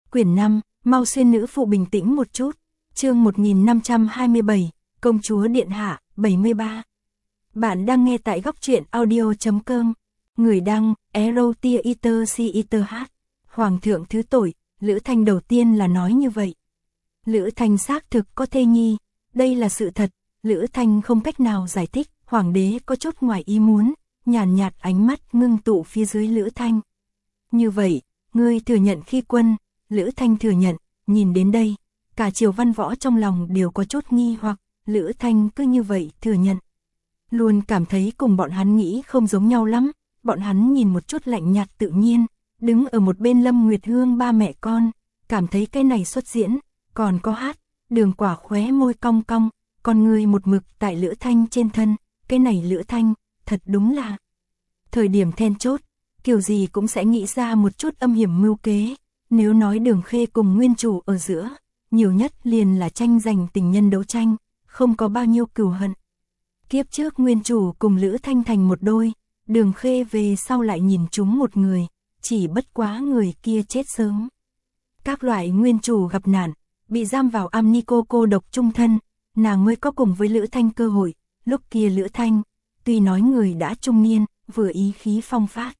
Quyển 5, mau xuyên nữ phụ bình tĩnh một chút. Chương 1527, Công chúa Điện Hạ, 73. Bạn đang nghe tại góc truyện audio.com. Người đăng, Erotiaiter. Hoàng thượng thứ tội, Lữ Thanh đầu tiên là nói như vậy. Lữ Thanh xác thực có thê nhi, đây là sự thật, Lữ Thanh không cách nào giải thích, hoàng đế có chút ngoài ý muốn, nhàn nhạt ánh mắt ngưng tụ phía dưới Lữ Thanh. Như vậy, ngươi thừa nhận khi quân, Lữ Thanh thừa nhận, nhìn đến đây, cả triều văn võ trong lòng đều có chút nghi hoặc, Lữ Thanh cứ như vậy thừa nhận. Luôn cảm thấy cùng bọn hắn nghĩ không giống nhau lắm, bọn hắn nhìn một chút lạnh nhạt tự nhiên, đứng ở một bên Lâm Nguyệt Hương ba mẹ con, cảm thấy cái này xuất diễn, còn có hát, Đường Quả khóe môi cong cong, còn người một mực tại Lữ Thanh trên thân, cái này Lữ Thanh, thật đúng là. Thời điểm then chốt, kiểu gì cũng sẽ nghĩ ra một chút âm hiểm mưu kế, nếu nói Đường Khê cùng nguyên chủ ở giữa, nhiều nhất liền là tranh giành tình nhân đấu tranh, không có bao nhiêu cừu hận. Kiếp trước nguyên chủ cùng Lữ Thanh thành một đôi, Đường Khê về sau lại nhìn chúng một người, chỉ bất quá người kia chết sớm. Các loại nguyên chủ gặp nạn, bị giam vào am ni cô độc chung thân, nàng mới có cùng với Lữ Thanh cơ hội, lúc kia Lữ Thanh, tuy nói người đã trung niên, vừa ý khí phong phát.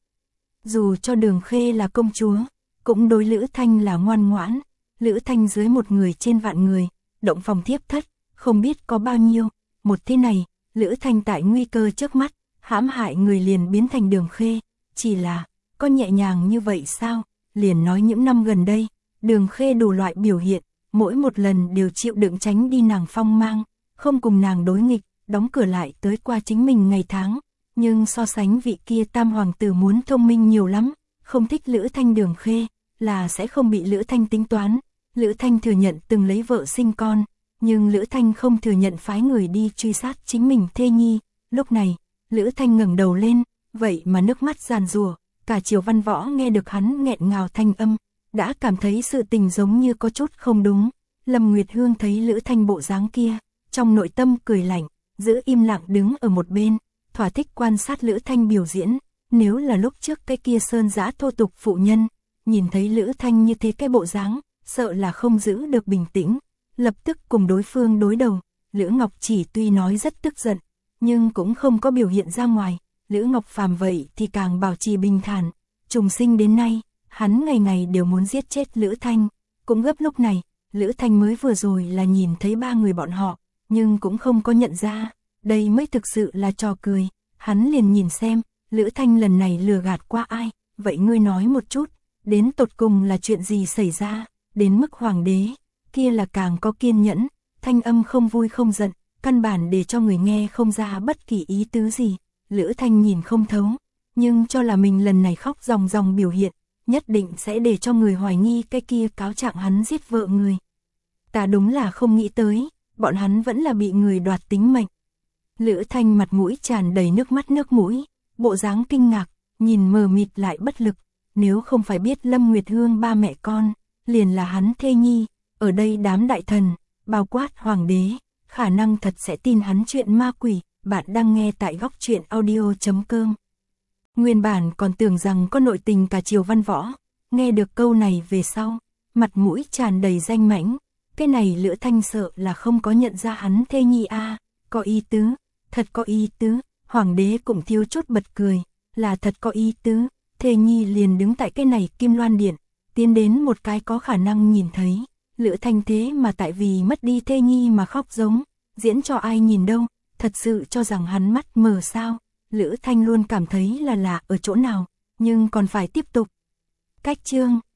Dù cho Đường Khê là công chúa, cũng đối Lữ Thanh là ngoan ngoãn, Lữ Thanh dưới một người trên vạn người, động phòng thiếp thất, không biết có bao nhiêu, một thế này, Lữ Thanh tại nguy cơ trước mắt, hãm hại người liền biến thành Đường Khê, chỉ là, có nhẹ nhàng như vậy sao, liền nói những năm gần đây, Đường Khê đủ loại biểu hiện, mỗi một lần đều chịu đựng tránh đi nàng phong mang, không cùng nàng đối nghịch, đóng cửa lại tới qua chính mình ngày tháng, nhưng so sánh vị kia tam hoàng tử muốn thông minh nhiều lắm, không thích Lữ Thanh. Đường Khê là sẽ không bị Lữ Thanh tính toán, Lữ Thanh thừa nhận từng lấy vợ sinh con, nhưng Lữ Thanh không thừa nhận phái người đi truy sát chính mình thê nhi. Lúc này, Lữ Thanh ngẩng đầu lên, vậy mà nước mắt giàn giụa, cả triều văn võ nghe được hắn nghẹn ngào thanh âm, đã cảm thấy sự tình giống như có chút không đúng. Lâm Nguyệt Hương thấy Lữ Thanh bộ dáng kia, trong nội tâm cười lạnh, giữ im lặng đứng ở một bên, thỏa thích quan sát Lữ Thanh biểu diễn. Nếu là lúc trước cái kia sơn dã thô tục phụ nhân, nhìn thấy Lữ Thanh như thế cái bộ dáng, sợ là không giữ được bình tĩnh, lập tức cùng đối phương đối đầu. Lữ Ngọc Chỉ tuy nói rất tức giận, nhưng cũng không có biểu hiện ra ngoài. Lữ Ngọc Phàm vậy thì càng bảo trì bình thản, trùng sinh đến nay, hắn ngày ngày đều muốn giết chết Lữ Thanh, cũng gấp lúc này, Lữ Thanh mới vừa rồi là nhìn thấy ba người bọn họ, nhưng cũng không có nhận ra, đây mới thực sự là trò cười, hắn liền nhìn xem, Lữ Thanh lần này lừa gạt qua ai, vậy ngươi nói một chút, đến tột cùng là chuyện gì xảy ra, đến mức hoàng đế, kia là càng có kiên nhẫn, thanh âm không vui không giận, căn bản để cho người nghe không ra bất kỳ ý tứ gì. Lữ Thanh nhìn không thấu, nhưng cho là mình lần này khóc ròng ròng biểu hiện, nhất định sẽ để cho người hoài nghi cái kia cáo trạng hắn giết vợ người. Ta đúng là không nghĩ tới, bọn hắn vẫn là bị người đoạt tính mệnh. Lữ Thanh mặt mũi tràn đầy nước mắt nước mũi, bộ dáng kinh ngạc, nhìn mờ mịt lại bất lực, nếu không phải biết Lâm Nguyệt Hương ba mẹ con, liền là hắn thê nhi, ở đây đám đại thần, bao quát hoàng đế, khả năng thật sẽ tin hắn chuyện ma quỷ. Bạn đang nghe tại góc truyện audio.com. Nguyên bản còn tưởng rằng có nội tình cả triều văn võ, nghe được câu này về sau, mặt mũi tràn đầy danh mãnh, cái này Lữ Thanh sợ là không có nhận ra hắn thê nhi a, có ý tứ, thật có ý tứ, hoàng đế cũng thiếu chút bật cười, là thật có ý tứ, thê nhi liền đứng tại cái này Kim Loan Điện, tiến đến một cái có khả năng nhìn thấy, Lữ Thanh thế mà tại vì mất đi thê nhi mà khóc giống, diễn cho ai nhìn đâu. Thật sự cho rằng hắn mắt mờ sao, Lữ Thanh luôn cảm thấy là lạ ở chỗ nào, nhưng còn phải tiếp tục. Cách chương